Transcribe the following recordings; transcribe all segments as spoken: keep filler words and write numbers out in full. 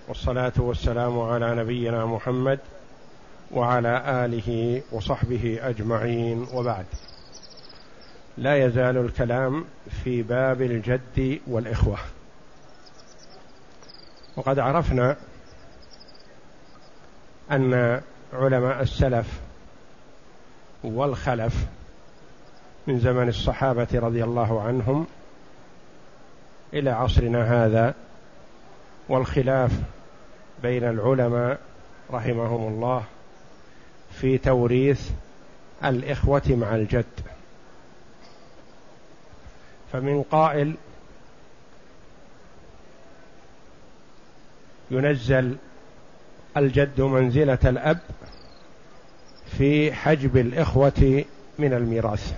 والصلاة والسلام على نبينا محمد وعلى آله وصحبه أجمعين، وبعد. لا يزال الكلام في باب الجد والإخوة، وقد عرفنا أن علماء السلف والخلف من زمن الصحابة رضي الله عنهم إلى عصرنا هذا، والخلاف بين العلماء رحمهم الله في توريث الإخوة مع الجد. فمن قائل ينزل الجد منزلة الأب في حجب الإخوة من الميراث،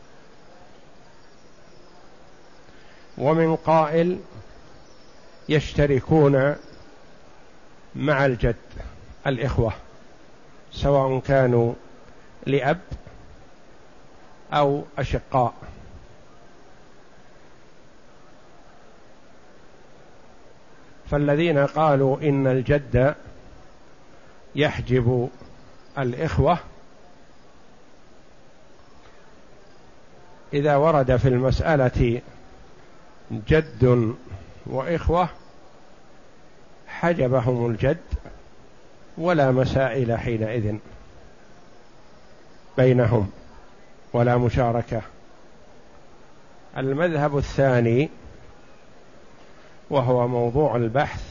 ومن قائل يشتركون مع الجد الإخوة سواء كانوا لأب أو أشقاء. فالذين قالوا إن الجد يحجب الإخوة إذا ورد في المسألة جد وإخوة حجبهم الجد ولا مسائل حينئذ بينهم ولا مشاركة. المذهب الثاني وهو موضوع البحث: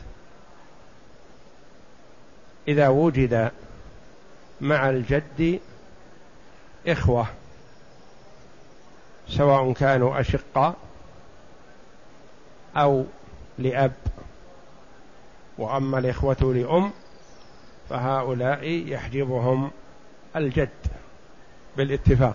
إذا وجد مع الجد إخوة سواء كانوا أشقاء أو لأب، وأما الإخوة لأم فهؤلاء يحجبهم الجد بالاتفاق،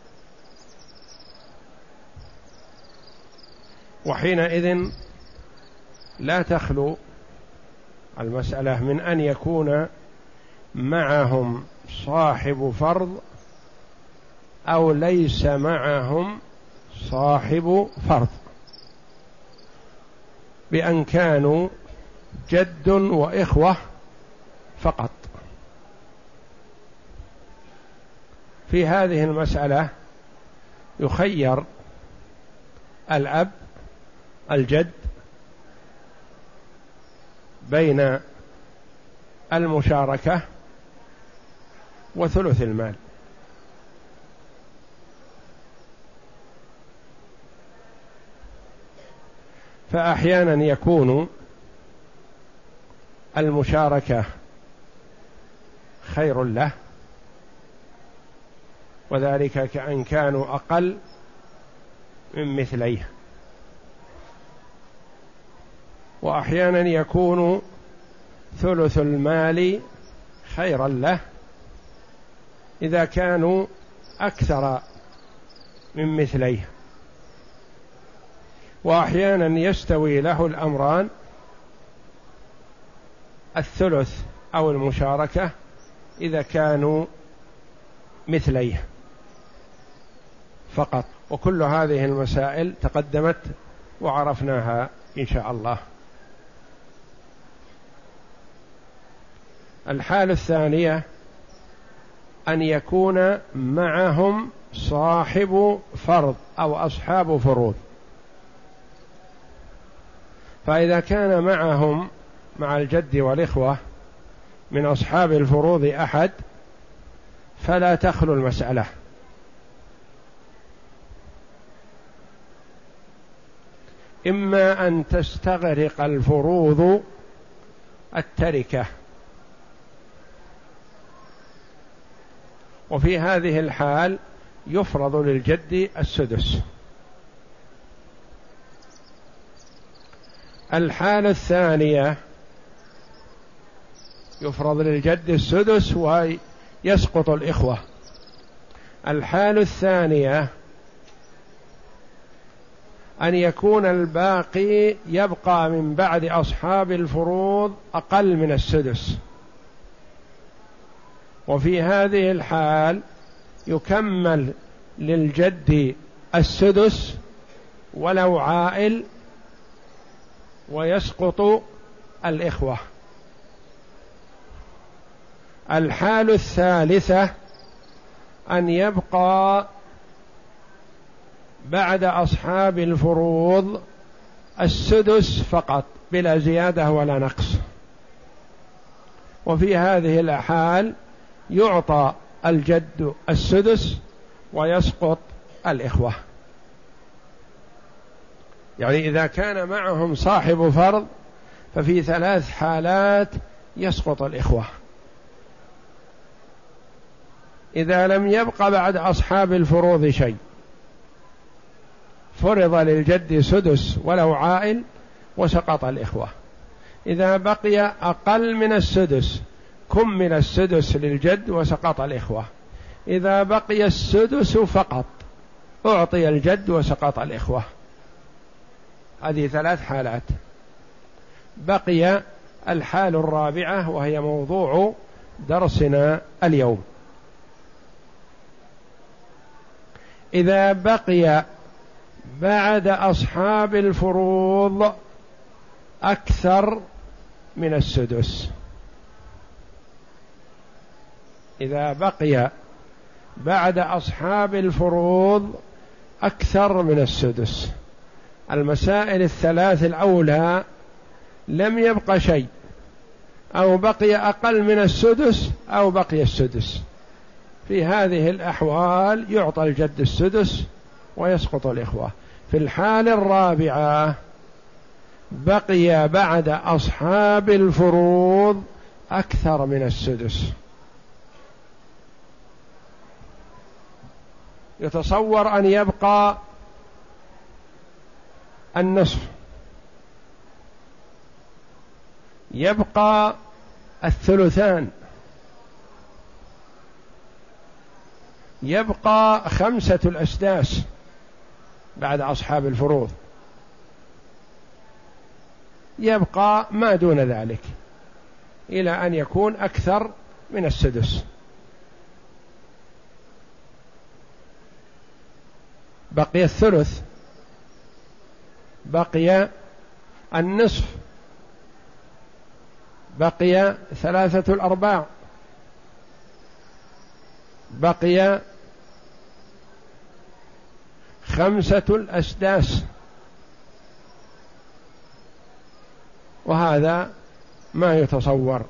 وحينئذ لا تخلو المسألة من أن يكون معهم صاحب فرض أو ليس معهم صاحب فرض، بأن كانوا جد وإخوة فقط. في هذه المسألة يخير الأب الجد بين المشاركة وثلث المال، فأحيانا يكون المشاركة خير له، وذلك كأن كانوا أقل من مثليه، وأحيانا يكون ثلث المال خيرا له إذا كانوا أكثر من مثليه، وأحيانا يستوي له الأمران: الثلث أو المشاركة إذا كانوا مثليه فقط. وكل هذه المسائل تقدمت وعرفناها إن شاء الله. الحالة الثانية أن يكون معهم صاحب فرض أو أصحاب فروض، فإذا كان معهم مع الجد والإخوة من أصحاب الفروض أحد فلا تخلو المسألة، إما أن تستغرق الفروض التركة، وفي هذه الحال يفرض للجد السدس. الحالة الثانية يفرض للجد السدس ويسقط الإخوة. الحالة الثانية أن يكون الباقي يبقى من بعد أصحاب الفروض أقل من السدس، وفي هذه الحال يكمل للجد السدس ولو عائل ويسقط الإخوة الحال الثالثة أن يبقى بعد أصحاب الفروض السدس فقط بلا زيادة ولا نقص، وفي هذه الحال يعطى الجد السدس ويسقط الإخوة. يعني إذا كان معهم صاحب فرض ففي ثلاث حالات يسقط الإخوة. إذا لم يبق بعد أصحاب الفروض شيء، فرض للجد سدس ولو عائل وسقط الإخوة. إذا بقي أقل من السدس كمل السدس للجد وسقط الإخوة. إذا بقي السدس فقط أعطي الجد وسقط الإخوة. هذه ثلاث حالات. بقي الحال الرابعة وهي موضوع درسنا اليوم. إذا بقي بعد أصحاب الفروض أكثر من السدس، إذا بقي بعد أصحاب الفروض أكثر من السدس. المسائل الثلاث الأولى لم يبق شيء، أو بقي أقل من السدس أو بقي السدس. في هذه الأحوال يعطى الجد السدس ويسقط الإخوة. في الحال الرابعة بقي بعد أصحاب الفروض أكثر من السدس. يتصور أن يبقى النصف، يبقى الثلثان، يبقى خمسة الأسداس بعد أصحاب الفروض، يبقى ما دون ذلك إلى أن يكون أكثر من السدس. بقي الثلث، بقي النصف، بقي ثلاثة الأرباع، بقي خمسة الأسداس، وهذا ما يتصور.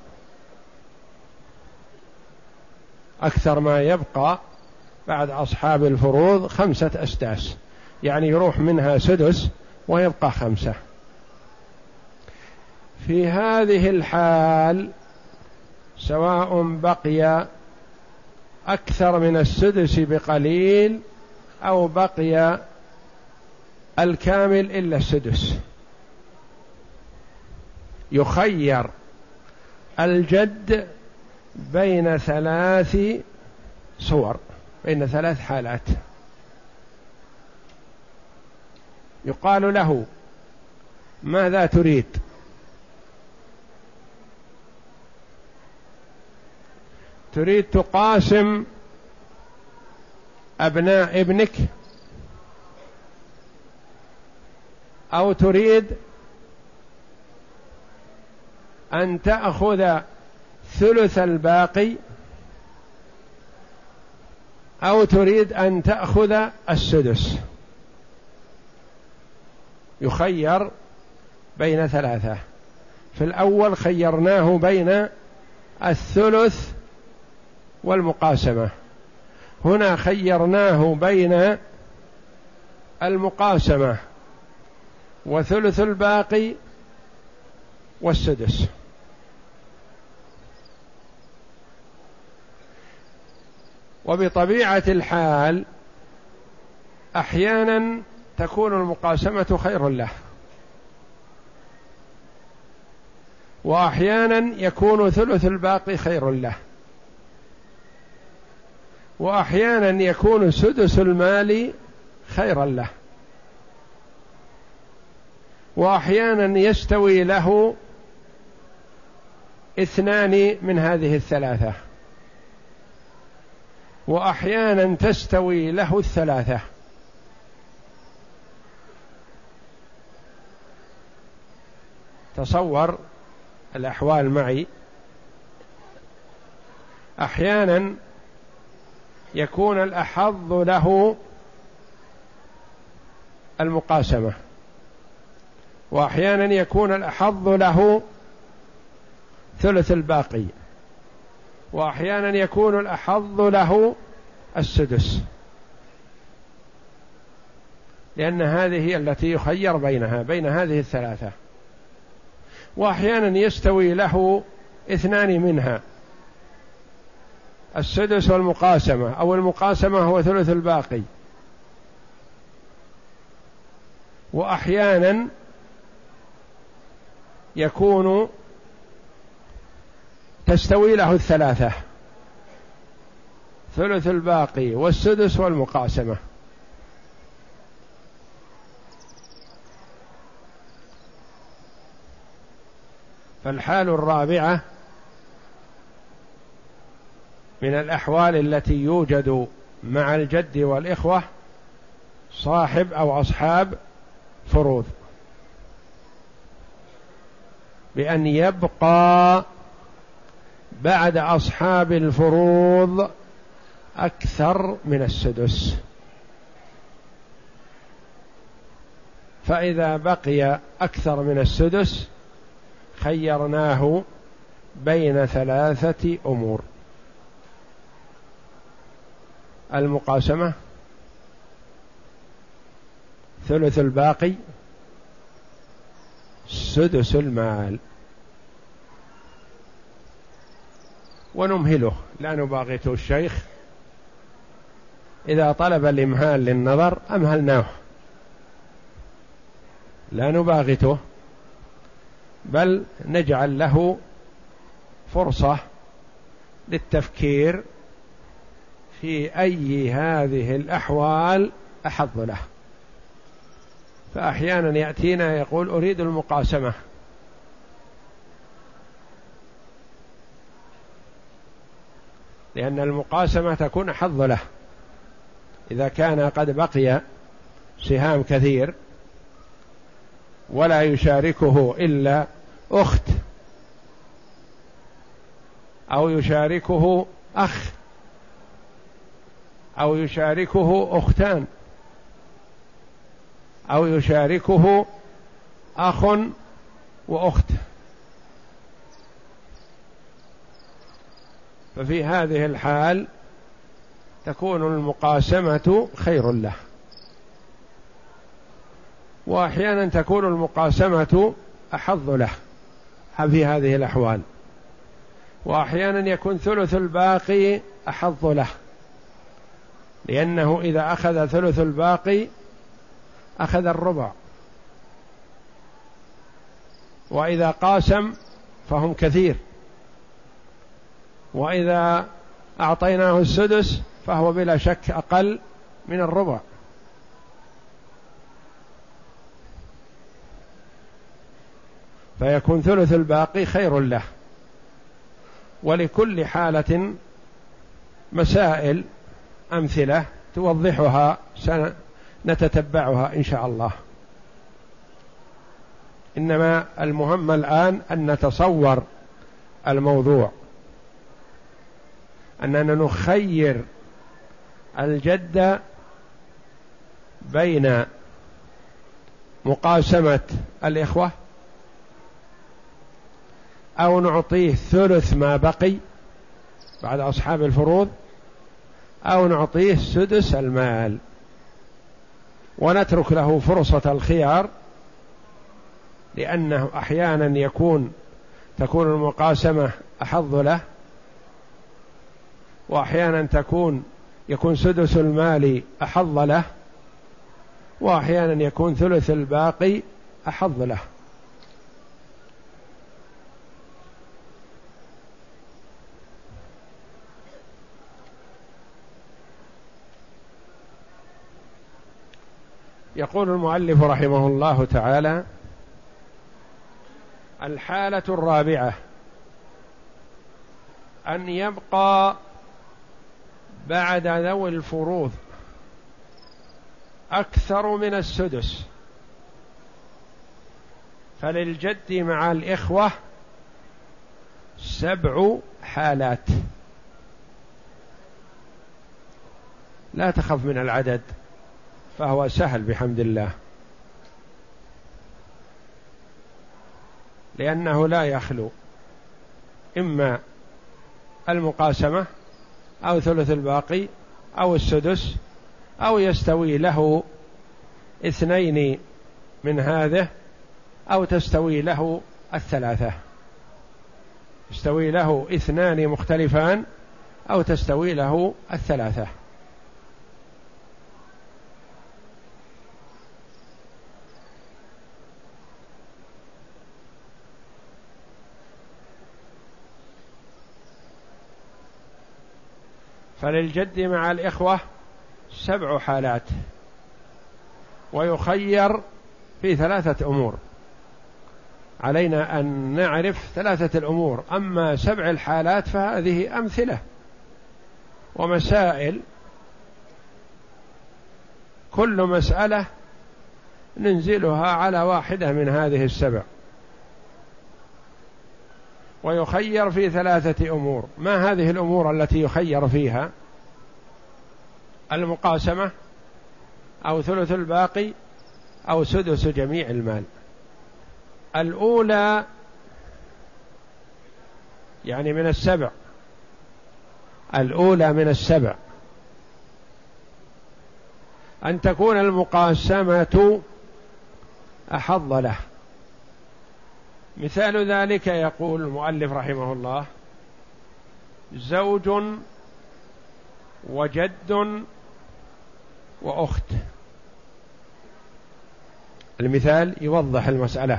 أكثر ما يبقى بعد أصحاب الفروض خمسة أسداس، يعني يروح منها سدس ويبقى خمسة. في هذه الحال سواء بقي أكثر من السدس بقليل أو بقي الكامل إلا السدس، يخير الجد بين ثلاث صور، بين ثلاث حالات. يقال له: ماذا تريد؟ تريد تقاسم أبناء ابنك، أو تريد أن تأخذ ثلث الباقي، أو تريد أن تأخذ السدس؟ يخير بين ثلاثة. في الأول خيرناه بين الثلث والمقاسمة، هنا خيرناه بين المقاسمة وثلث الباقي والسدس. وبطبيعة الحال أحيانا تكون المقاسمة خير له، وأحيانا يكون ثلث الباقي خير له، وأحيانا يكون سدس المال خيرا له، وأحيانا يستوي له اثنان من هذه الثلاثة، وأحيانا تستوي له الثلاثة. تصور الأحوال معي. أحيانا يكون الأحظ له المقاسمة، وأحيانا يكون الأحظ له ثلث الباقي، وأحيانا يكون الأحظ له السدس، لأن هذه هي التي يخير بينها بين هذه الثلاثة. وأحيانا يستوي له اثنان منها، السدس والمقاسمة، أو المقاسمة هو ثلث الباقي. وأحيانا يكون تستوي له الثلاثة، ثلث الباقي والسدس والمقاسمة. فالحال الرابعة من الأحوال التي يوجد مع الجد والإخوة صاحب أو أصحاب فروض، بأن يبقى بعد أصحاب الفروض أكثر من السدس. فإذا بقي أكثر من السدس خيرناه بين ثلاثة أمور: المقاسمة، ثلث الباقي، سدس المال. ونمهله، لا نباغته الشيخ، إذا طلب الإمهال للنظر أمهلناه، لا نباغته، بل نجعل له فرصة للتفكير في أي هذه الأحوال أحظ له. فأحيانا يأتينا يقول أريد المقاسمة، لأن المقاسمة تكون أحظ له إذا كان قد بقي سهام كثير ولا يشاركه إلا أخت أو يشاركه أخ أو يشاركه أختان أو يشاركه أخ وأخت. ففي هذه الحال تكون المقاسمة خير له. وأحيانا تكون المقاسمة أحظ له في هذه الأحوال، وأحيانا يكون ثلث الباقي أحظ له، لأنه إذا أخذ ثلث الباقي أخذ الربع، وإذا قاسم فهم كثير، وإذا أعطيناه السدس فهو بلا شك أقل من الربع. فيكون ثلث الباقي خير له. ولكل حالة مسائل أمثلة توضحها سنتتبعها إن شاء الله. إنما المهم الآن أن نتصور الموضوع، أننا نخير الجد بين مقاسمة الإخوة، أو نعطيه ثلث ما بقي بعد أصحاب الفروض، أو نعطيه سدس المال، ونترك له فرصة الخيار، لأنه أحيانا يكون تكون المقاسمة أحظ له، وأحيانا تكون يكون سدس المال أحظ له، وأحيانا يكون ثلث الباقي أحظ له. يقول المؤلف رحمه الله تعالى: الحالة الرابعة أن يبقى بعد ذوي الفروض أكثر من السدس. فللجد مع الإخوة سبع حالات. لا تخف من العدد، فهو سهل بحمد الله، لأنه لا يخلو إما المقاسمة أو ثلث الباقي أو السدس، أو يستوي له اثنين من هذه، أو تستوي له الثلاثة، يستوي له اثنان مختلفان أو تستوي له الثلاثة. فللجد مع الإخوة سبع حالات، ويخير في ثلاثة أمور. علينا أن نعرف ثلاثة الأمور، أما سبع الحالات فهذه أمثلة ومسائل، كل مسألة ننزلها على واحدة من هذه السبع. ويخير في ثلاثة أمور. ما هذه الأمور التي يخير فيها؟ المقاسمة أو ثلث الباقي أو سدس جميع المال. الأولى يعني من السبع، الأولى من السبع أن تكون المقاسمة أحظ له. مثال ذلك يقول المؤلف رحمه الله: زوج وجد وأخت. المثال يوضح المسألة: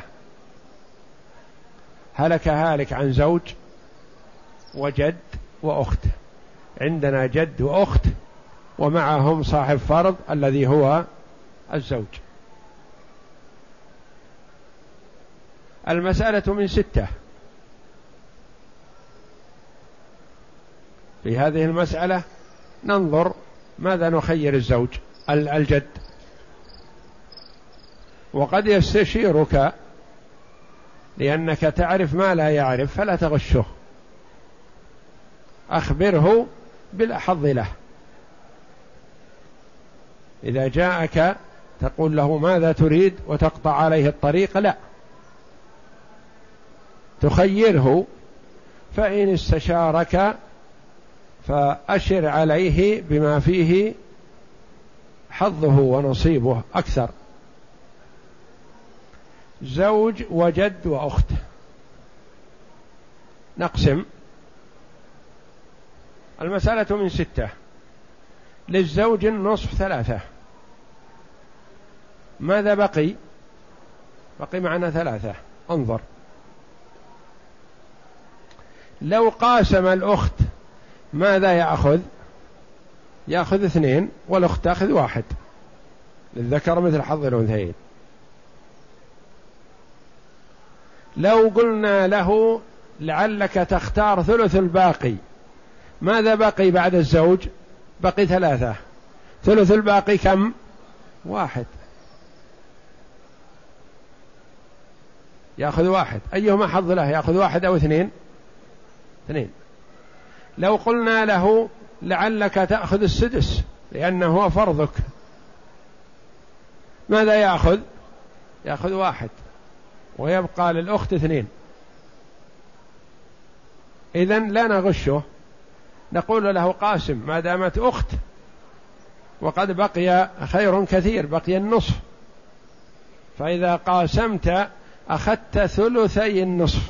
هلك هالك عن زوج وجد وأخت، عندنا جد وأخت ومعهم صاحب فرض الذي هو الزوج. المسألة من ستة. في هذه المسألة ننظر ماذا نخير الزوج الجد، وقد يستشيرك لأنك تعرف ما لا يعرف فلا تغشه، أخبره بالأحظ له. إذا جاءك تقول له ماذا تريد وتقطع عليه الطريق، لا، تخيره، فإن استشارك فأشر عليه بما فيه حظه ونصيبه أكثر. زوج وجد وأخت، نقسم المسألة من ستة. للزوج النصف ثلاثة. ماذا بقي؟ بقي معنا ثلاثة. انظر، لو قاسم الأخت ماذا يأخذ؟ يأخذ اثنين والأخت تأخذ واحد، للذكر مثل حظ الأنثيين. لو قلنا له لعلك تختار ثلث الباقي، ماذا بقي بعد الزوج؟ بقي ثلاثة، ثلث الباقي كم؟ واحد، يأخذ واحد. أيهما حظ له؟ يأخذ واحد أو اثنين؟ اثنين. لو قلنا له لعلك تأخذ السدس لأنه هو فرضك، ماذا يأخذ؟ يأخذ واحد ويبقى للأخت اثنين. إذن لا نغشه، نقول له قاسم ما دامت أخت، وقد بقي خير كثير، بقي النصف، فإذا قاسمت أخذت ثلثي النصف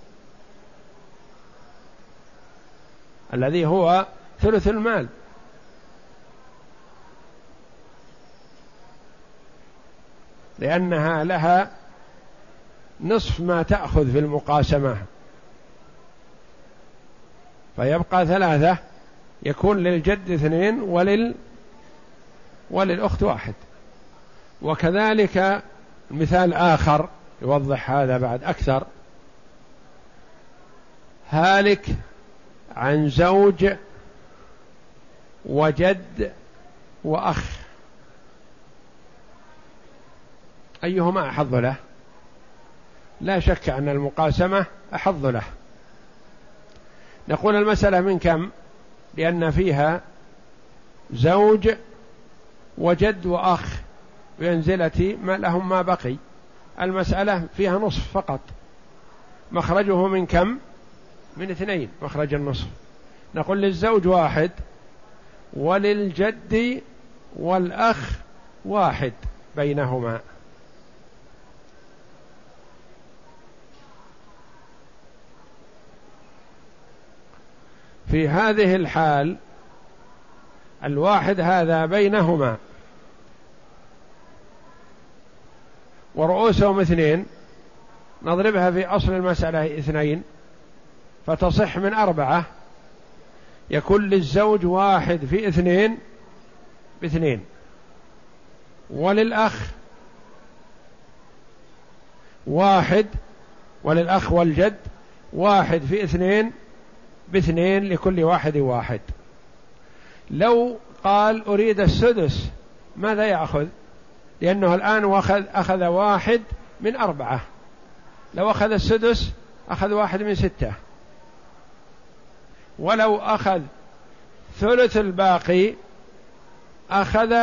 الذي هو ثلث المال. لأنها لها نصف ما تأخذ في المقاسمة، فيبقى ثلاثة، يكون للجد اثنين ولل وللأخت واحد. وكذلك مثال آخر يوضح هذا بعد أكثر: هالك عن زوج وجد وأخ، أيهما أحظ له؟ لا شك أن المقاسمة أحظ له. نقول المسألة من كم؟ لأن فيها زوج وجد وأخ بمنزلة ما لهم ما بقي، المسألة فيها نصف فقط، مخرجه من كم؟ من اثنين، مخرج النصف. نقول للزوج واحد وللجد والأخ واحد بينهما. في هذه الحال الواحد هذا بينهما ورؤوسهم اثنين، نضربها في أصل المسألة اثنين فتصح من أربعة، يكون للزوج واحد في اثنين باثنين، وللأخ واحد، وللأخ والجد واحد في اثنين باثنين، لكل واحد واحد. لو قال أريد السدس ماذا يأخذ؟ لأنه الآن أخذ, أخذ واحد من أربعة، لو أخذ السدس أخذ واحد من ستة، ولو أخذ ثلث الباقي أخذ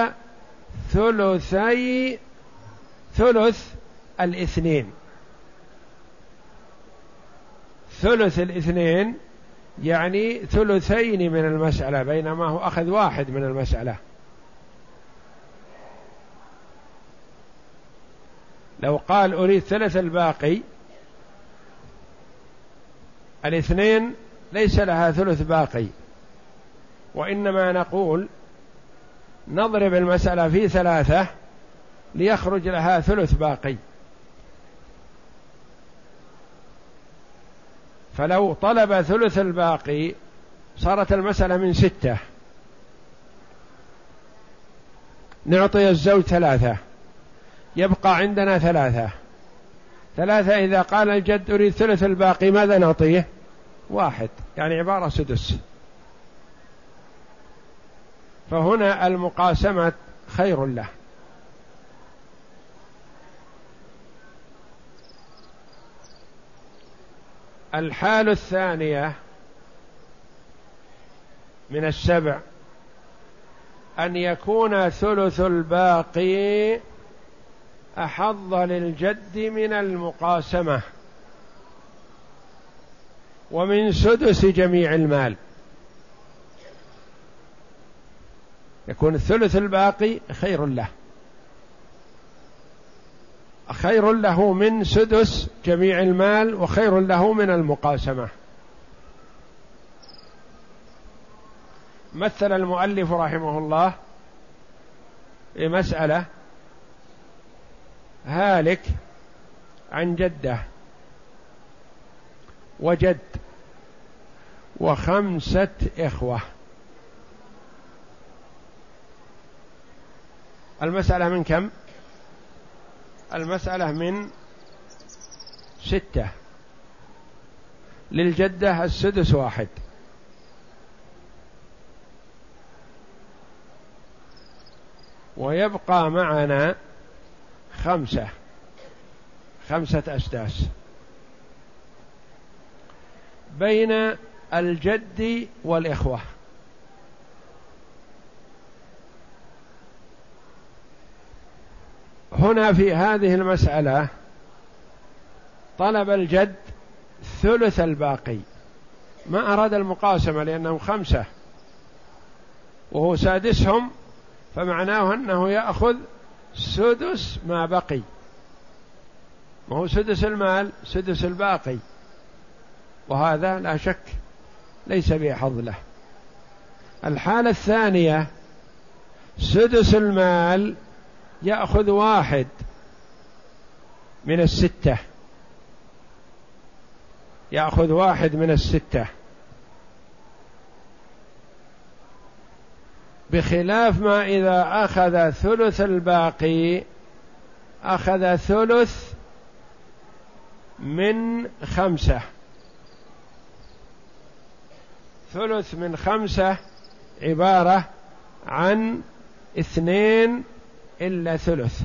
ثلثي ثلث الاثنين. ثلث الاثنين يعني ثلثين من المسألة، بينما هو أخذ واحد من المسألة. لو قال أريد ثلث الباقي، الاثنين ليس لها ثلث باقي، وإنما نقول نضرب المسألة في ثلاثة ليخرج لها ثلث باقي. فلو طلب ثلث الباقي صارت المسألة من ستة، نعطي الزوج ثلاثة، يبقى عندنا ثلاثة. ثلاثة إذا قال الجد أريد ثلث الباقي ماذا نعطيه؟ واحد، يعني عبارة سدس. فهنا المقاسمة خير له. الحال الثانية من السبع أن يكون ثلث الباقي أحظ للجد من المقاسمة ومن سدس جميع المال. يكون الثلث الباقي خير له، خير له من سدس جميع المال، وخير له من المقاسمة. مثل المؤلف رحمه الله بمسألة: هالك عن جدة وجد وخمسة إخوة. المسألة من كم؟ المسألة من ستة. للجدة السدس واحد، ويبقى معنا خمسة، خمسة أسداس بين الجد والإخوة. هنا في هذه المسألة طلب الجد ثلث الباقي، ما أراد المقاسمة لأنهم خمسة وهو سادسهم، فمعناه أنه يأخذ سدس ما بقي، وهو سدس المال سدس الباقي، وهذا لا شك ليس بحظ له. الحالة الثانية سدس المال يأخذ واحد من الستة، يأخذ واحد من الستة، بخلاف ما إذا أخذ ثلث الباقي أخذ ثلث من خمسة. ثلث من خمسة عبارة عن اثنين إلا ثلث،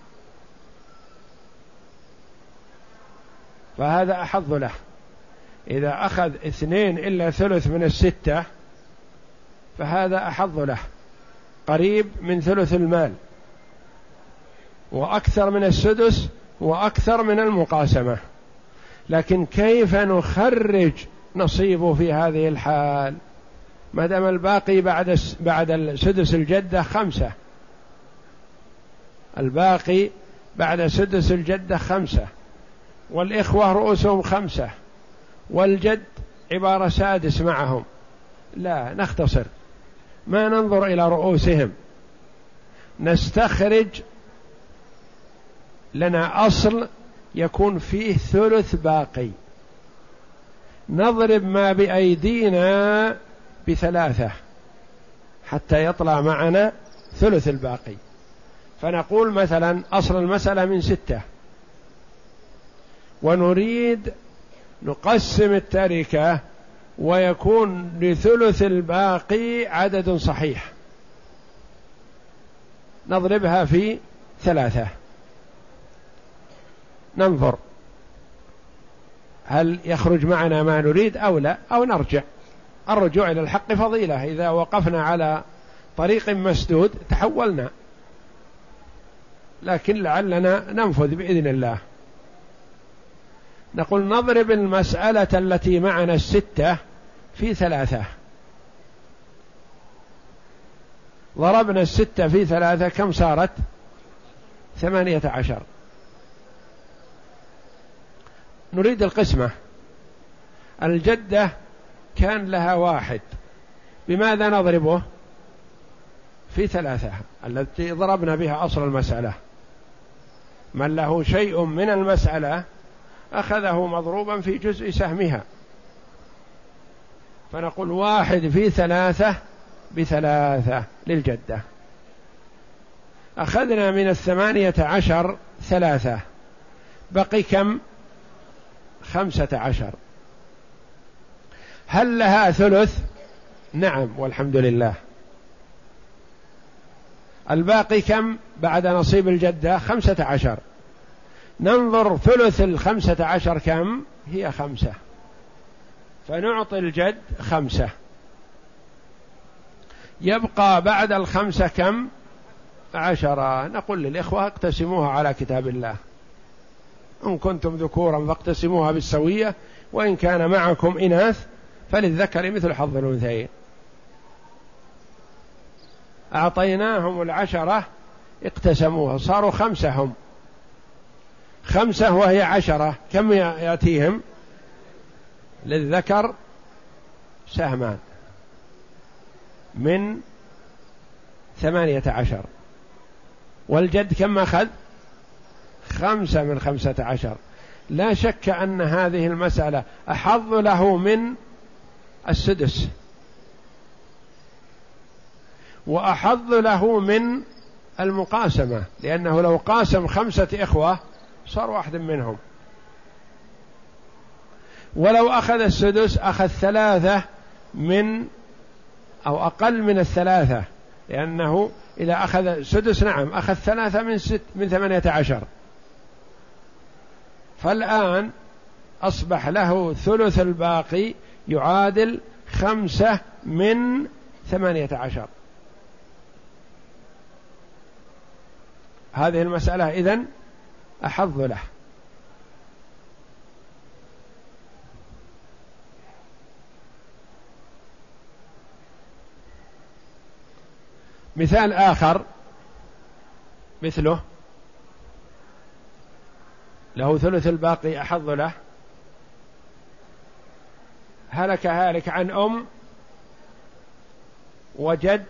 فهذا أحظ له. إذا أخذ اثنين إلا ثلث من الستة فهذا أحظ له، قريب من ثلث المال، وأكثر من السدس، وأكثر من المقاسمة، لكن كيف نخرج نصيبه في هذه الحال؟ ما دام الباقي بعد بعد السدس الجدة خمسة، الباقي بعد سدس الجدة خمسة، والإخوة رؤوسهم خمسة، والجد عبارة سادس معهم. لا، نختصر، ما ننظر إلى رؤوسهم، نستخرج لنا أصل يكون فيه ثلث باقي، نضرب ما بأيدينا بثلاثة حتى يطلع معنا ثلث الباقي. فنقول مثلا أصل المسألة من ستة، ونريد نقسم التركة ويكون لثلث الباقي عدد صحيح، نضربها في ثلاثة، ننظر هل يخرج معنا ما نريد أو لا، أو نرجع. الرجوع إلى الحق فضيلة، إذا وقفنا على طريق مسدود تحولنا، لكن لعلنا ننفذ بإذن الله. نقول نضرب المسألة التي معنا الستة في ثلاثة، ضربنا الستة في ثلاثة كم صارت؟ ثمانية عشر. نريد القسمة. الجدة كان لها واحد، بماذا نضربه؟ في ثلاثة التي ضربنا بها أصل المسألة. من له شيء من المسألة أخذه مضروبا في جزء سهمها، فنقول واحد في ثلاثة بثلاثة للجدة. أخذنا من الثمانية عشر ثلاثة، بقي كم؟ خمسة عشر. هل لها ثلث؟ نعم والحمد لله. الباقي كم بعد نصيب الجدة؟ خمسة عشر. ننظر ثلث الخمسة عشر كم؟ هي خمسة، فنعطي الجد خمسة. يبقى بعد الخمسة كم؟ عشرة. نقول للإخوة اقتسموها على كتاب الله، إن كنتم ذكورا فاقتسموها بالسوية، وإن كان معكم إناث فللذكر مثل حظ الأنثيين. أعطيناهم العشرة اقتسموها، صاروا خمسة، هم خمسة وهي عشرة، كم يأتيهم؟ للذكر سهمان من ثمانية عشر، والجد كم أخذ؟ خمسة من خمسة عشر. لا شك أن هذه المسألة أحظ له من السدس، وأحظ له من المقاسمة، لأنه لو قاسم خمسة إخوة صار واحد منهم، ولو أخذ السدس أخذ ثلاثة من أو أقل من الثلاثة، لأنه إذا أخذ سدس نعم أخذ ثلاثة من ست من ثمانية عشر. فالآن أصبح له ثلث الباقي يعادل خمسة من ثمانية عشر. هذه المسألة إذن أحظ له. مثال آخر مثله، له ثلث الباقي أحظ له. هلك هالك عن أم وجد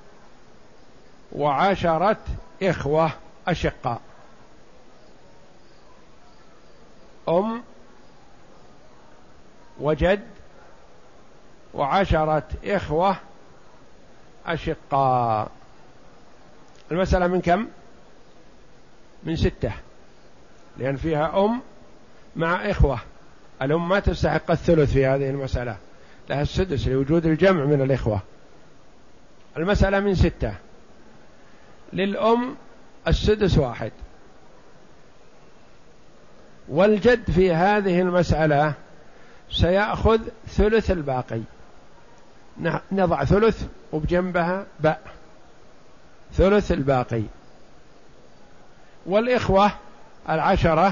وعشرة إخوة أشقاء. أم وجد وعشرة إخوة أشقاء. المسألة من كم؟ من ستة، لأن فيها أم مع إخوة. الأم ما تستحق الثلث في هذه المسألة، لها السدس لوجود الجمع من الإخوة. المسألة من ستة، للأم السدس واحد، والجد في هذه المسألة سيأخذ ثلث الباقي. نضع ثلث وبجنبها باء ثلث الباقي. والإخوة العشرة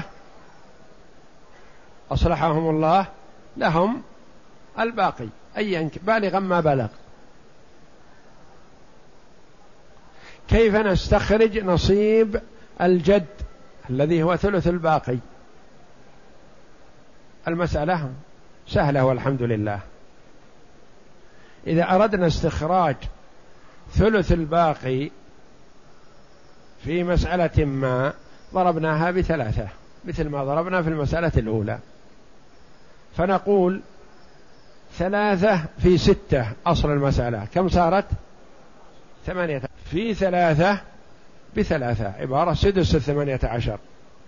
أصلحهم الله لهم الباقي أيا بالغا ما بلغ. كيف نستخرج نصيب الجد الذي هو ثلث الباقي؟ المسألة سهلة والحمد لله. إذا أردنا استخراج ثلث الباقي في مسألة ما ضربناها بثلاثة مثل ما ضربنا في المسألة الأولى، فنقول ثلاثة في ستة أصل المسألة كم صارت؟ ثمانية في ثلاثة بثلاثة عبارة سدس الثمانية عشر.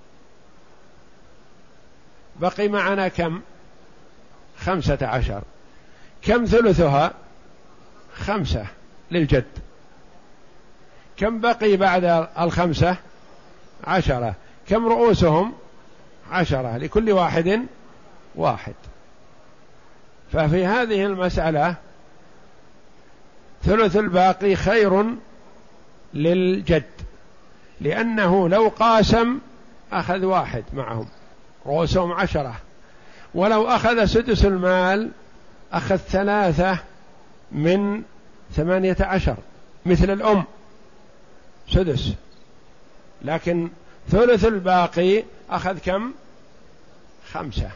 بقي معنا كم؟ خمسة عشر. كم ثلثها؟ خمسة للجد. كم بقي بعد الخمسة؟ عشرة. كم رؤوسهم؟ عشرة، لكل واحد واحد. ففي هذه المسألة ثلث الباقي خير للجد، لأنه لو قاسم أخذ واحد معهم رؤوسهم عشرة، ولو أخذ سدس المال أخذ ثلاثة من ثمانية عشر مثل الأم سدس، لكن ثلث الباقي أخذ كم؟ خمسة.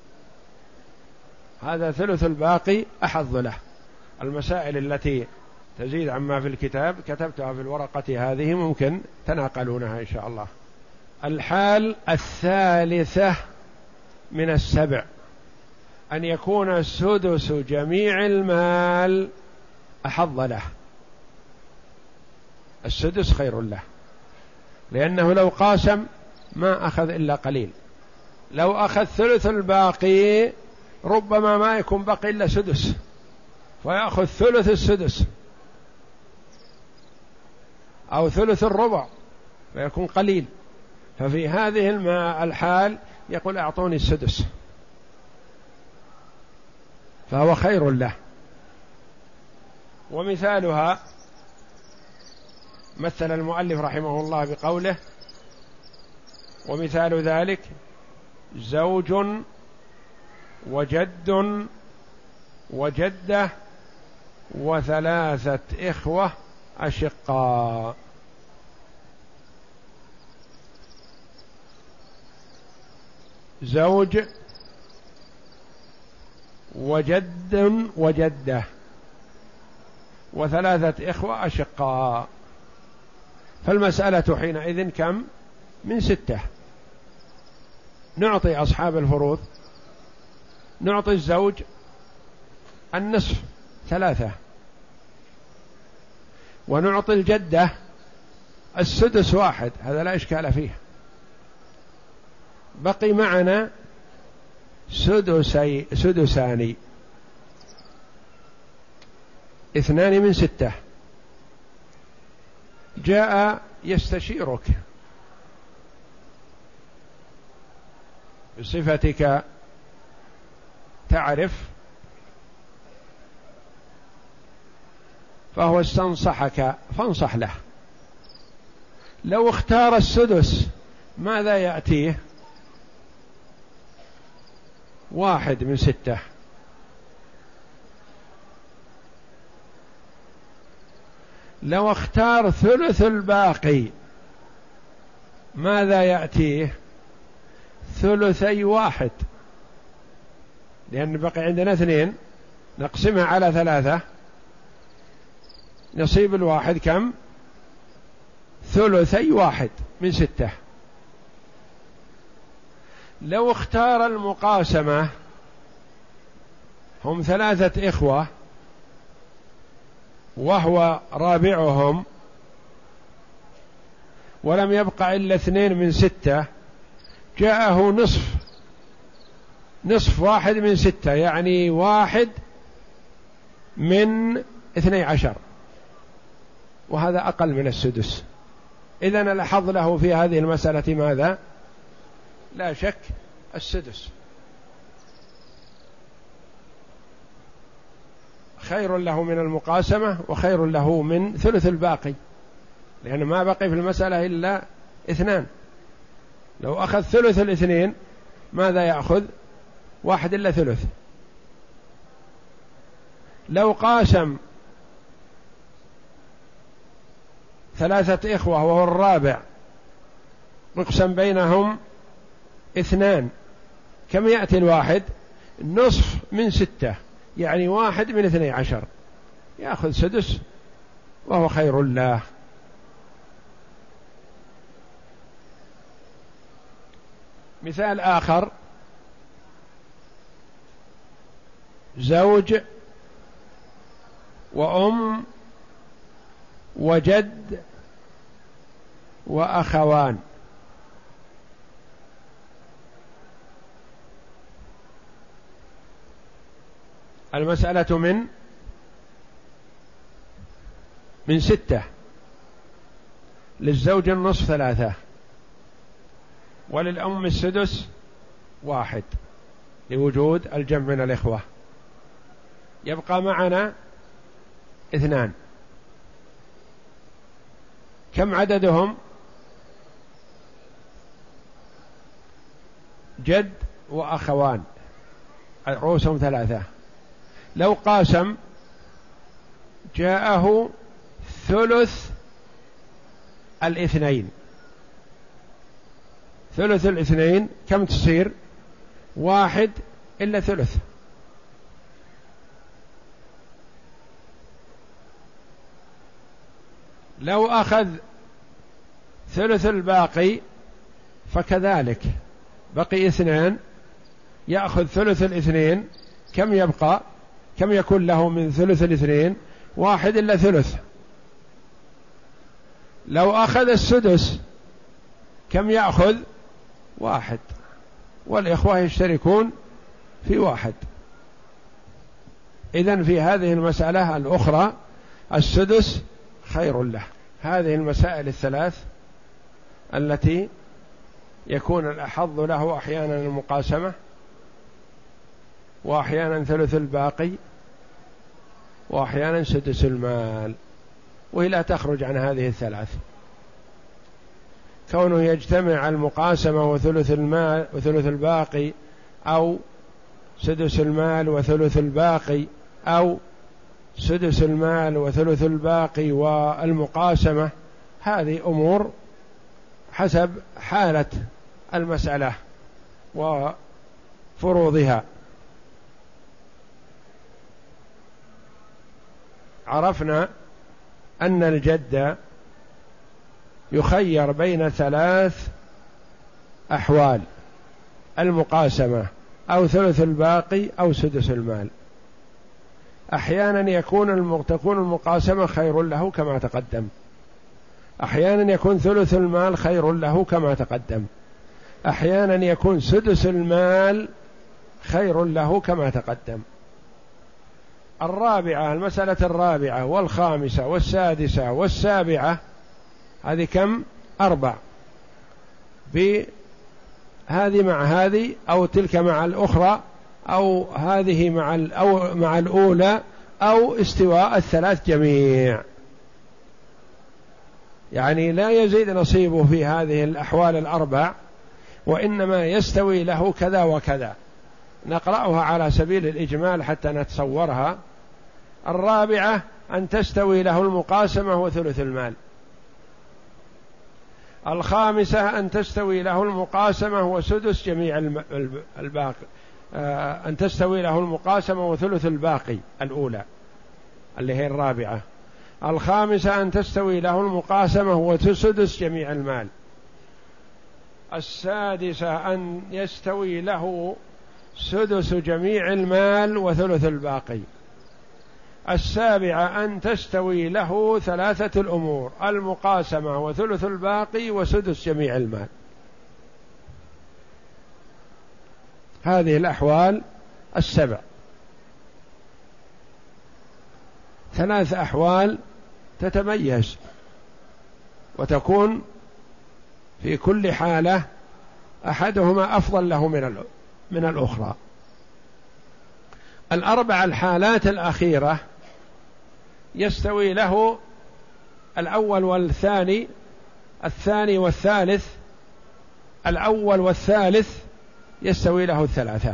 هذا ثلث الباقي أحظ له. المسائل التي تزيد عما في الكتاب كتبتها في الورقة هذه، ممكن تناقلونها إن شاء الله. الحال الثالثة من السبع أن يكون سدس جميع المال أحظ له. السدس خير له، لأنه لو قاسم ما أخذ إلا قليل. لو أخذ ثلث الباقي ربما ما يكون بقي إلا سدس، فيأخذ ثلث السدس أو ثلث الربع فيكون قليل. ففي هذه الحال يقول أعطوني السدس، فهو خير له. ومثالها مثل المؤلف رحمه الله بقوله: ومثال ذلك زوج وجد وجدة وثلاثة إخوة أشقاء. زوج وجد وجدة وثلاثة إخوة أشقاء، فالمسألة حينئذ كم؟ من ستة. نعطي أصحاب الفروض، نعطي الزوج النصف ثلاثة، ونعطي الجدة السدس واحد، هذا لا إشكال فيه. بقي معنا سدسي سدسان، اثنان من ستة. جاء يستشيرك بصفتك تعرف، فهو استنصحك فانصح له. لو اختار السدس ماذا يأتيه؟ واحد من ستة. لو اختار ثلث الباقي ماذا يأتيه؟ ثلثي واحد، لأن بقي عندنا اثنين نقسمها على ثلاثة، نصيب الواحد كم؟ ثلثي واحد من ستة. لو اختار المقاسمة هم ثلاثة إخوة وهو رابعهم ولم يبقى إلا اثنين من ستة، جاءه نصف نصف واحد من ستة، يعني واحد من اثني عشر، وهذا أقل من السدس. إذن الأحظ له في هذه المسألة ماذا؟ لا شك السدس، خير له من المقاسمة وخير له من ثلث الباقي، لأن ما بقي في المسألة إلا اثنان. لو أخذ ثلث الاثنين ماذا يأخذ؟ واحد إلا ثلث. لو قاسم ثلاثة إخوة وهو الرابع يقسم بينهم اثنان، كم يأتي الواحد؟ نصف من ستة، يعني واحد من اثني عشر، يأخذ سدس وهو خير له. مثال آخر: زوج وأم وجد وأخوان. المسألة من من ستة، للزوج النصف ثلاثة، وللأم السدس واحد لوجود الجمع من الإخوة. يبقى معنا اثنان، كم عددهم؟ جد وأخوان رؤوسهم ثلاثة. لو قاسم جاءه ثلث الاثنين، ثلث الاثنين كم تصير؟ واحد إلا ثلث. لو أخذ ثلث الباقي فكذلك، بقي اثنان، يأخذ ثلث الاثنين، كم يبقى؟ كم يكون له من ثلث الاثنين؟ واحد إلا ثلث. لو أخذ السدس كم يأخذ؟ واحد، والإخوة يشتركون في واحد. إذن في هذه المسألة الأخرى السدس خير له. هذه المسائل الثلاث التي يكون الأحظ له أحيانا المقاسمة، وأحيانا ثلث الباقي، وأحيانا سدس المال، وهي لا تخرج عن هذه الثلاث. كونه يجتمع المقاسمة وثلث المال وثلث الباقي، أو سدس المال وثلث الباقي، أو سدس المال وثلث الباقي والمقاسمة، هذه أمور حسب حالة المسألة وفروضها. عرفنا أن الجد يخير بين ثلاث أحوال: المقاسمة أو ثلث الباقي أو سدس المال. أحيانا يكون تكون المقاسمة خير له كما تقدم، أحيانا يكون ثلث المال خير له كما تقدم، أحيانا يكون سدس المال خير له كما تقدم. الرابعة، المسألة الرابعة والخامسة والسادسة والسابعة، هذه كم؟ أربع، بهذه مع هذه، أو تلك مع الأخرى، أو هذه مع أو مع الأولى، أو استواء الثلاث جميع. يعني لا يزيد نصيبه في هذه الأحوال الأربع، وإنما يستوي له كذا وكذا. نقرأها على سبيل الإجمال حتى نتصورها. الرابعة أن تستوي له المقاسمة وثلث المال. الخامسة أن تستوي له المقاسمة وسدس جميع الباقي، أن تستوي له المقاسمة وثلث الباقي الأولى اللي هي الرابعة. الخامسة أن تستوي له المقاسمة وسدس جميع المال. السادسة أن يستوي له سدس جميع المال وثلث الباقي. السابعة أن تستوي له ثلاثة الأمور: المقاسمة وثلث الباقي وسدس جميع المال. هذه الأحوال السبع، ثلاث أحوال تتميز وتكون في كل حالة أحدهما أفضل له من من الأخرى. الأربع الحالات الأخيرة يستوي له الأول والثاني، الثاني والثالث، الأول والثالث يستوي له الثلاثة.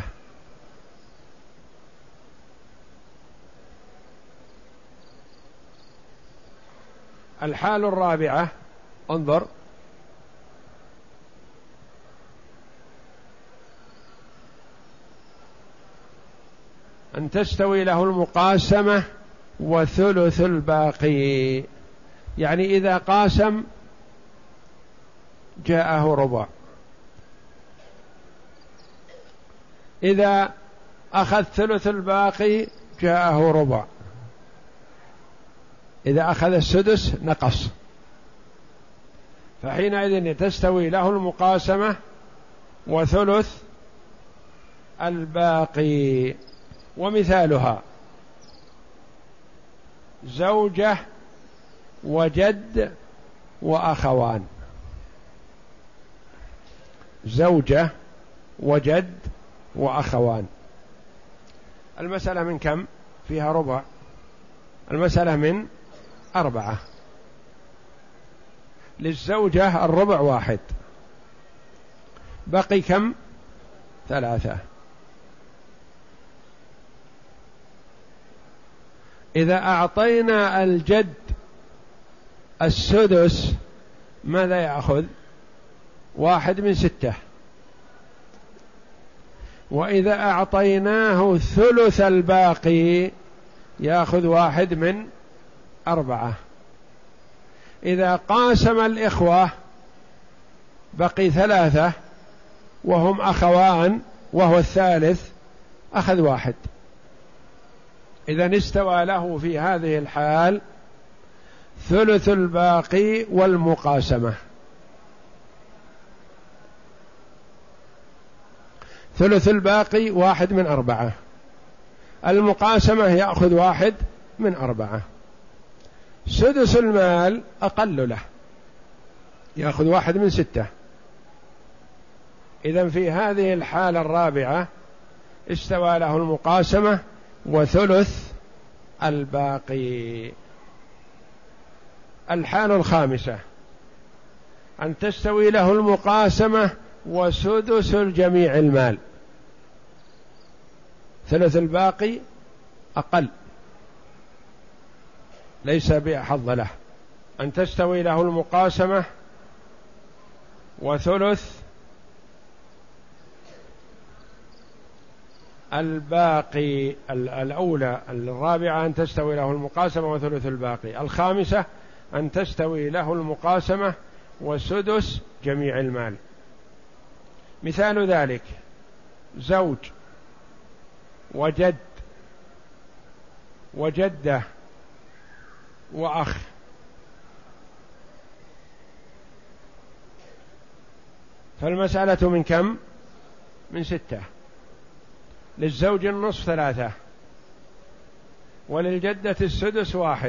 الحال الرابعة، انظر، أن تستوي له المقاسمة وثلث الباقي. يعني إذا قاسم جاءه ربع، إذا أخذ ثلث الباقي جاءه ربع، إذا أخذ السدس نقص، فحينئذ تستوي له المقاسمة وثلث الباقي. ومثالها زوجة وجد وأخوان. زوجة وجد وأخوان، المسألة من كم؟ فيها ربع، المسألة من أربعة. للزوجة الربع واحد، بقي كم؟ ثلاثة. إذا أعطينا الجد السدس ماذا يأخذ؟ واحد من ستة. وإذا أعطيناه ثلث الباقي يأخذ واحد من أربعة. إذا قاسم الإخوة بقي ثلاثة وهم أخوان وهو الثالث، أخذ واحد. إذن استوى له في هذه الحال ثلث الباقي والمقاسمة. ثلث الباقي واحد من أربعة، المقاسمة يأخذ واحد من أربعة. سدس المال أقل له، يأخذ واحد من ستة. إذن في هذه الحالة الرابعة استوى له المقاسمة وثلث الباقي. الحالة الخامسة أن تستوي له المقاسمة وسدس الجميع المال. ثلث الباقي أقل، ليس بأحظ له. أن تستوي له المقاسمة وثلث الباقي. الأولى الرابعة أن تستوي له المقاسمة وثلث الباقي. الخامسة أن تستوي له المقاسمة وسدس جميع المال. مثال ذلك زوج وجد وجدة وأخ. فالمسألة من كم؟ من ستة. للزوج النصف ثلاثة، وللجدة السدس واحد،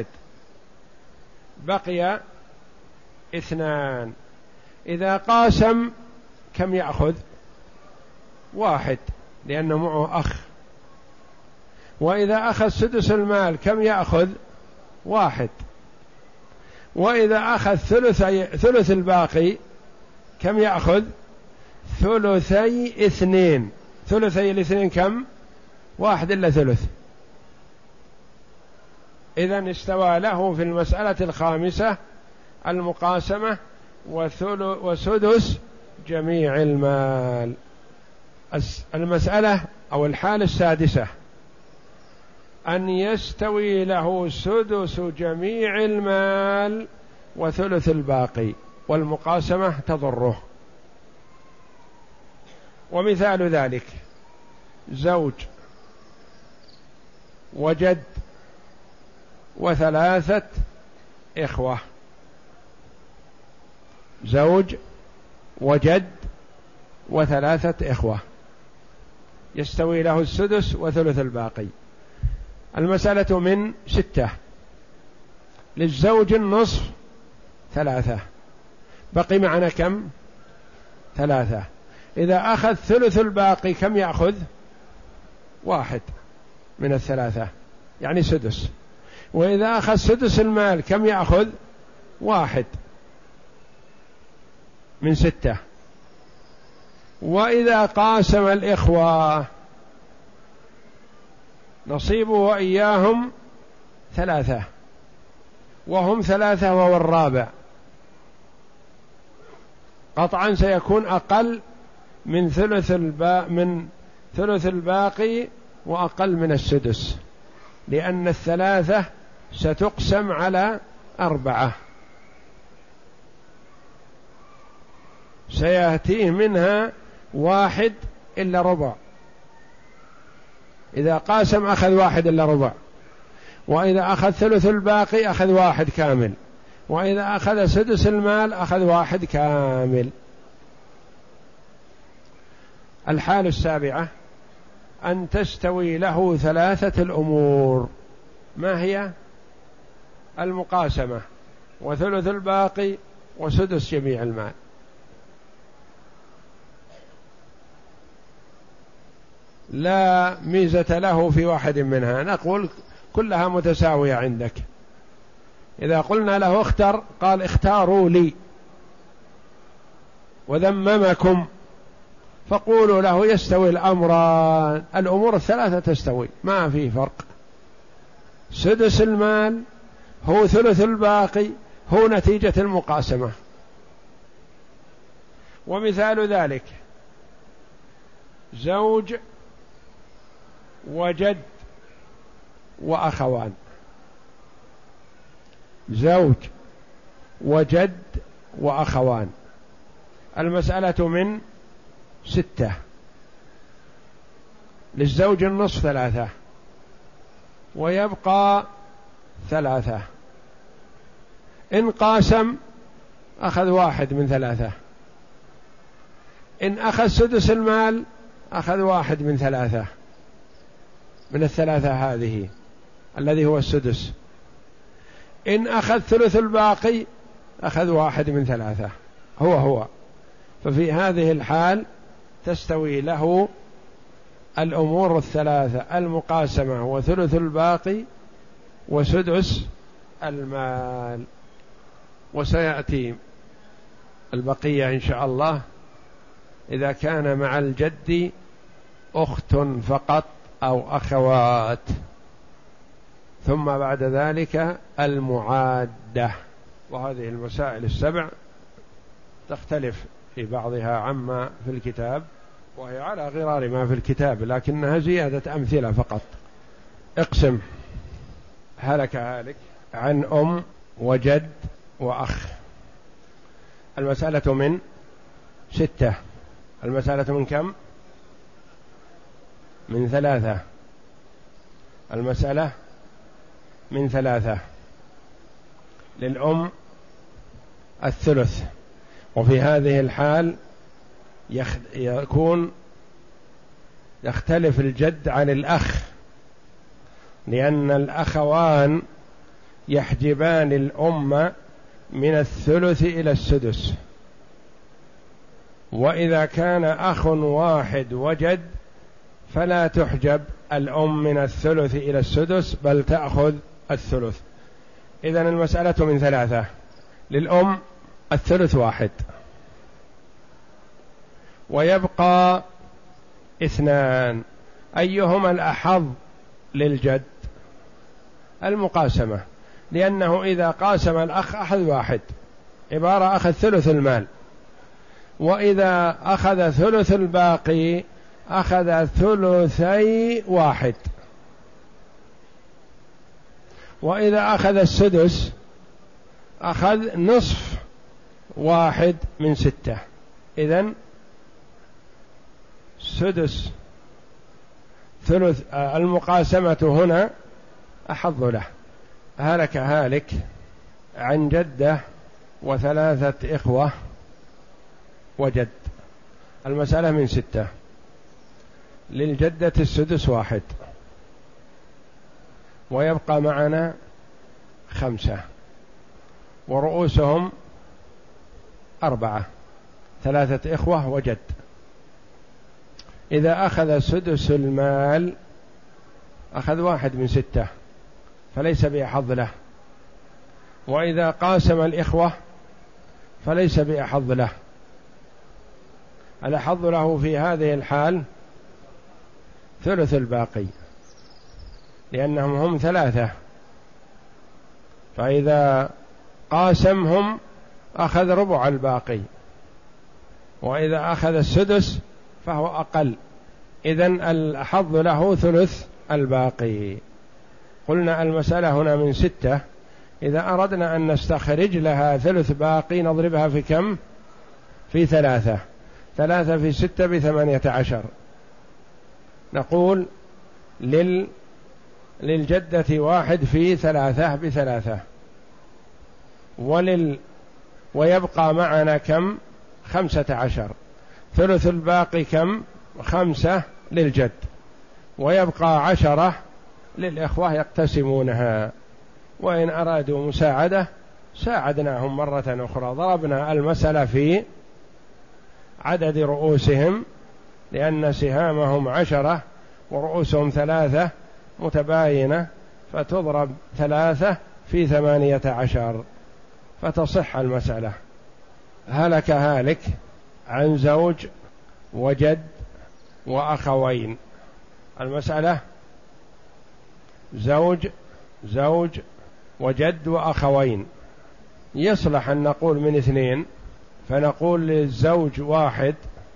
بقي اثنان. إذا قاسم كم يأخذ؟ واحد، لأنه معه أخ. وإذا أخذ سدس المال كم يأخذ؟ واحد. وإذا أخذ ثلثي ثلث الباقي كم يأخذ؟ ثلثي اثنين. ثلثي الاثنين كم؟ واحد إلا ثلث. إذن استوى له في المسألة الخامسة المقاسمة وسدس جميع المال. المسألة أو الحالة السادسة أن يستوي له سدس جميع المال وثلث الباقي، والمقاسمة تضره. ومثال ذلك زوج وجد وثلاثة إخوة. زوج وجد وثلاثة إخوة يستوي له السدس وثلث الباقي. المسألة من ستة. للزوج النصف ثلاثة، بقي معنا كم؟ ثلاثة. إذا أخذ ثلث الباقي كم يأخذ؟ واحد من الثلاثة، يعني سدس. وإذا أخذ سدس المال كم يأخذ؟ واحد من ستة. وإذا قاسم الإخوة نصيبه وإياهم ثلاثة، وهم ثلاثة وهو الرابع، قطعا سيكون أقل من ثلث الباقي من ثلث الباقي وأقل من السدس، لأن الثلاثة ستقسم على أربعة، سيأتيه منها واحد إلا ربع. إذا قاسم أخذ واحد إلا ربع، وإذا أخذ ثلث الباقي أخذ واحد كامل، وإذا أخذ سدس المال أخذ واحد كامل. الحالة السابعة أن تستوي له ثلاثة الأمور. ما هي؟ المقاسمة، وثلث الباقي، وسدس جميع المال. لا ميزة له في واحد منها، نقول كلها متساوية عندك. إذا قلنا له اختر قال اختاروا لي وذممكم، فقولوا له يستوي الأمران، الأمور الثلاثة تستوي، ما في فرق. سدس المال هو ثلث الباقي، هو نتيجة المقاسمة. ومثال ذلك زوج وجد وأخوان. زوج وجد وأخوان، المسألة من ستة، للزوج النصف ثلاثة، ويبقى ثلاثة. إن قاسم أخذ واحد من ثلاثة، إن أخذ سدس المال أخذ واحد من ثلاثة، من الثلاثة هذه الذي هو السدس. إن أخذ ثلث الباقي أخذ واحد من ثلاثة، هو هو. ففي هذه الحال تستوي له الأمور الثلاثة، المقاسمة وثلث الباقي وسدس المال. وسيأتي البقية إن شاء الله إذا كان مع الجد أخت فقط أو أخوات، ثم بعد ذلك المعادة. وهذه المسائل السبع تختلف في بعضها عما في الكتاب، وهي على غرار ما في الكتاب، لكنها زيادة أمثلة فقط. اقسم. هلك هالك عن أم وجد وأخ. المسألة من ستة. المسألة من كم؟ من ثلاثة. المسألة من ثلاثة. للأم الثلث. وفي هذه الحال يكون يختلف الجد عن الأخ، لأن الأخوان يحجبان الأم من الثلث إلى السدس. وإذا كان أخ واحد وجد فلا تحجب الأم من الثلث إلى السدس، بل تأخذ الثلث. إذن المسألة من ثلاثة. للأم الثلث واحد، ويبقى اثنان. أيهما الأحظ للجد؟ المقاسمة، لأنه إذا قاسم الأخ أخذ واحد، عبارة أخذ ثلث المال، وإذا أخذ ثلث الباقي أخذ ثلثي واحد، وإذا أخذ السدس أخذ نصف واحد من ستة. إذن سدس ثلث. المقاسمة هنا أحظ له. هلك هالك عن جدة وثلاثة إخوة وجد. المسألة من ستة. للجدة السدس واحد، ويبقى معنا خمسة، ورؤوسهم أربعة، ثلاثة إخوة وجد. إذا أخذ سدس المال أخذ واحد من ستة، فليس بأحظ له. وإذا قاسم الإخوة فليس بأحظ له، الأحظ له في هذه الحال ثلث الباقي، لأنهم هم ثلاثة، فإذا قاسمهم أخذ ربع الباقي، وإذا أخذ السدس فهو أقل، إذن الأحظ له ثلث الباقي. قلنا المسألة هنا من ستة، إذا أردنا أن نستخرج لها ثلث باقي نضربها في كم؟ في ثلاثة، ثلاثة في ستة بثمانية عشر. نقول لل للجدة واحد في ثلاثة بثلاثة، ولل ويبقى معنا كم؟ خمسة عشر. ثلث الباقي كم؟ خمسة للجد، ويبقى عشرة للإخوة يقتسمونها، وإن أرادوا مساعدة ساعدناهم مرة أخرى. ضربنا المسألة في عدد رؤوسهم، لأن سهامهم عشرة ورؤوسهم ثلاثة متباينة، فتضرب ثلاثة في ثمانية عشر فتصح المسألة. هلك هالك عن زوج وجد وأخوين. المسألة زوج زوج وجد وأخوين، يصلح أن نقول من اثنين، فنقول للزوج واحد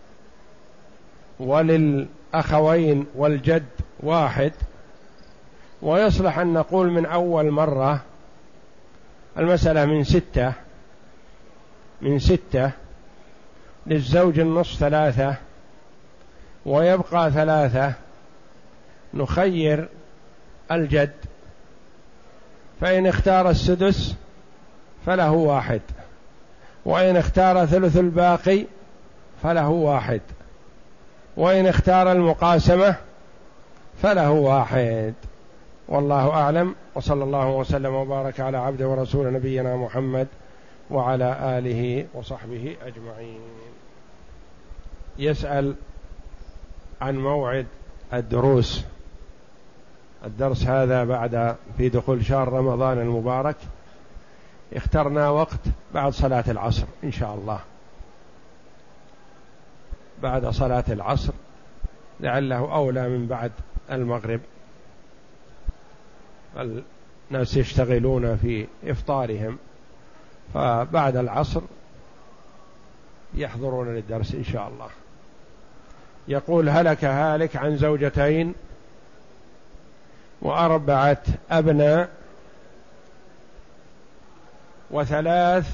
وللأخوين والجد واحد، ويصلح أن نقول من أول مرة المسألة من ستة من ستة للزوج النصف ثلاثة ويبقى ثلاثة، نخير الجد، فإن اختار السدس فله واحد، وإن اختار ثلث الباقي فله واحد، وإن اختار المقاسمة فله واحد. والله أعلم، وصلى الله وسلم وبارك على عبده ورسول نبينا محمد وعلى آله وصحبه أجمعين. يسأل عن موعد الدروس. الدرس هذا بعد في دخول شهر رمضان المبارك، اخترنا وقت بعد صلاة العصر إن شاء الله، بعد صلاة العصر، لعله أولى من بعد المغرب، الناس يشتغلون في إفطارهم، فبعد العصر يحضرون للدرس إن شاء الله. يقول هلك هالك عن زوجتين وأربعة أبناء وثلاث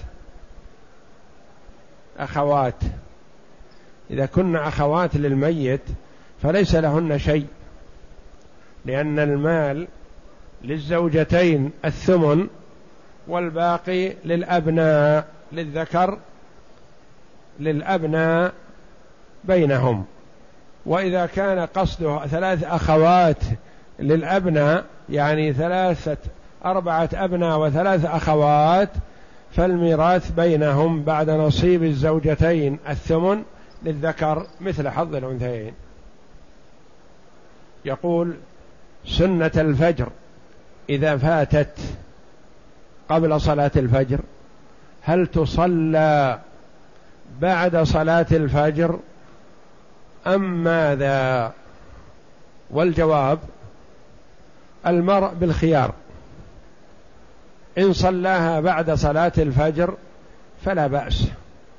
أخوات. إذا كن أخوات للميت فليس لهن شيء، لأن المال للزوجتين الثمن، والباقي للأبناء، للذكر للأبناء بينهم. وإذا كان قصده ثلاث أخوات للأبناء، يعني ثلاثة أربعة أبناء وثلاث أخوات، فالميراث بينهم بعد نصيب الزوجتين الثمن، للذكر مثل حظ الأنثيين. يقول سنة الفجر إذا فاتت قبل صلاة الفجر هل تصلى بعد صلاة الفجر أم ماذا؟ والجواب المرء بالخيار، إن صلاها بعد صلاة الفجر فلا بأس،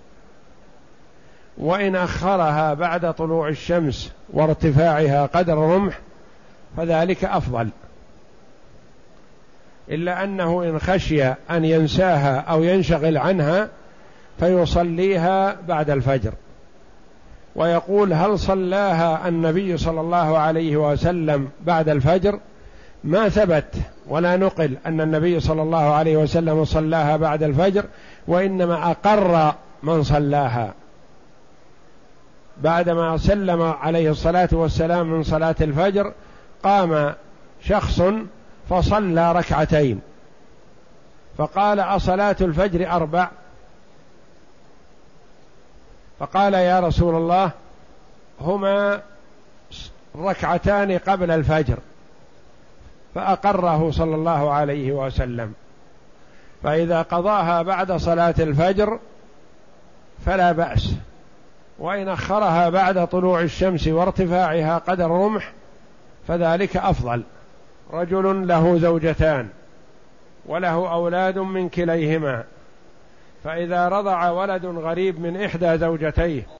وإن أخرها بعد طلوع الشمس وارتفاعها قدر رمح فذلك أفضل، إلا أنه إن خشي أن ينساها أو ينشغل عنها فيصليها بعد الفجر. ويقول هل صلاها النبي صلى الله عليه وسلم بعد الفجر؟ ما ثبت ولا نقل أن النبي صلى الله عليه وسلم صلاها بعد الفجر، وإنما أقر من صلاها بعدما سلم عليه الصلاة والسلام من صلاة الفجر. قام شخص فصلى ركعتين فقال أصلاة الفجر أربع؟ فقال يا رسول الله هما ركعتان قبل الفجر، فأقره صلى الله عليه وسلم. فإذا قضاها بعد صلاة الفجر فلا بأس، وإن أخرها بعد طلوع الشمس وارتفاعها قدر رمح فذلك أفضل. رجل له زوجتان وله أولاد من كليهما، فإذا رضع ولد غريب من إحدى زوجتيه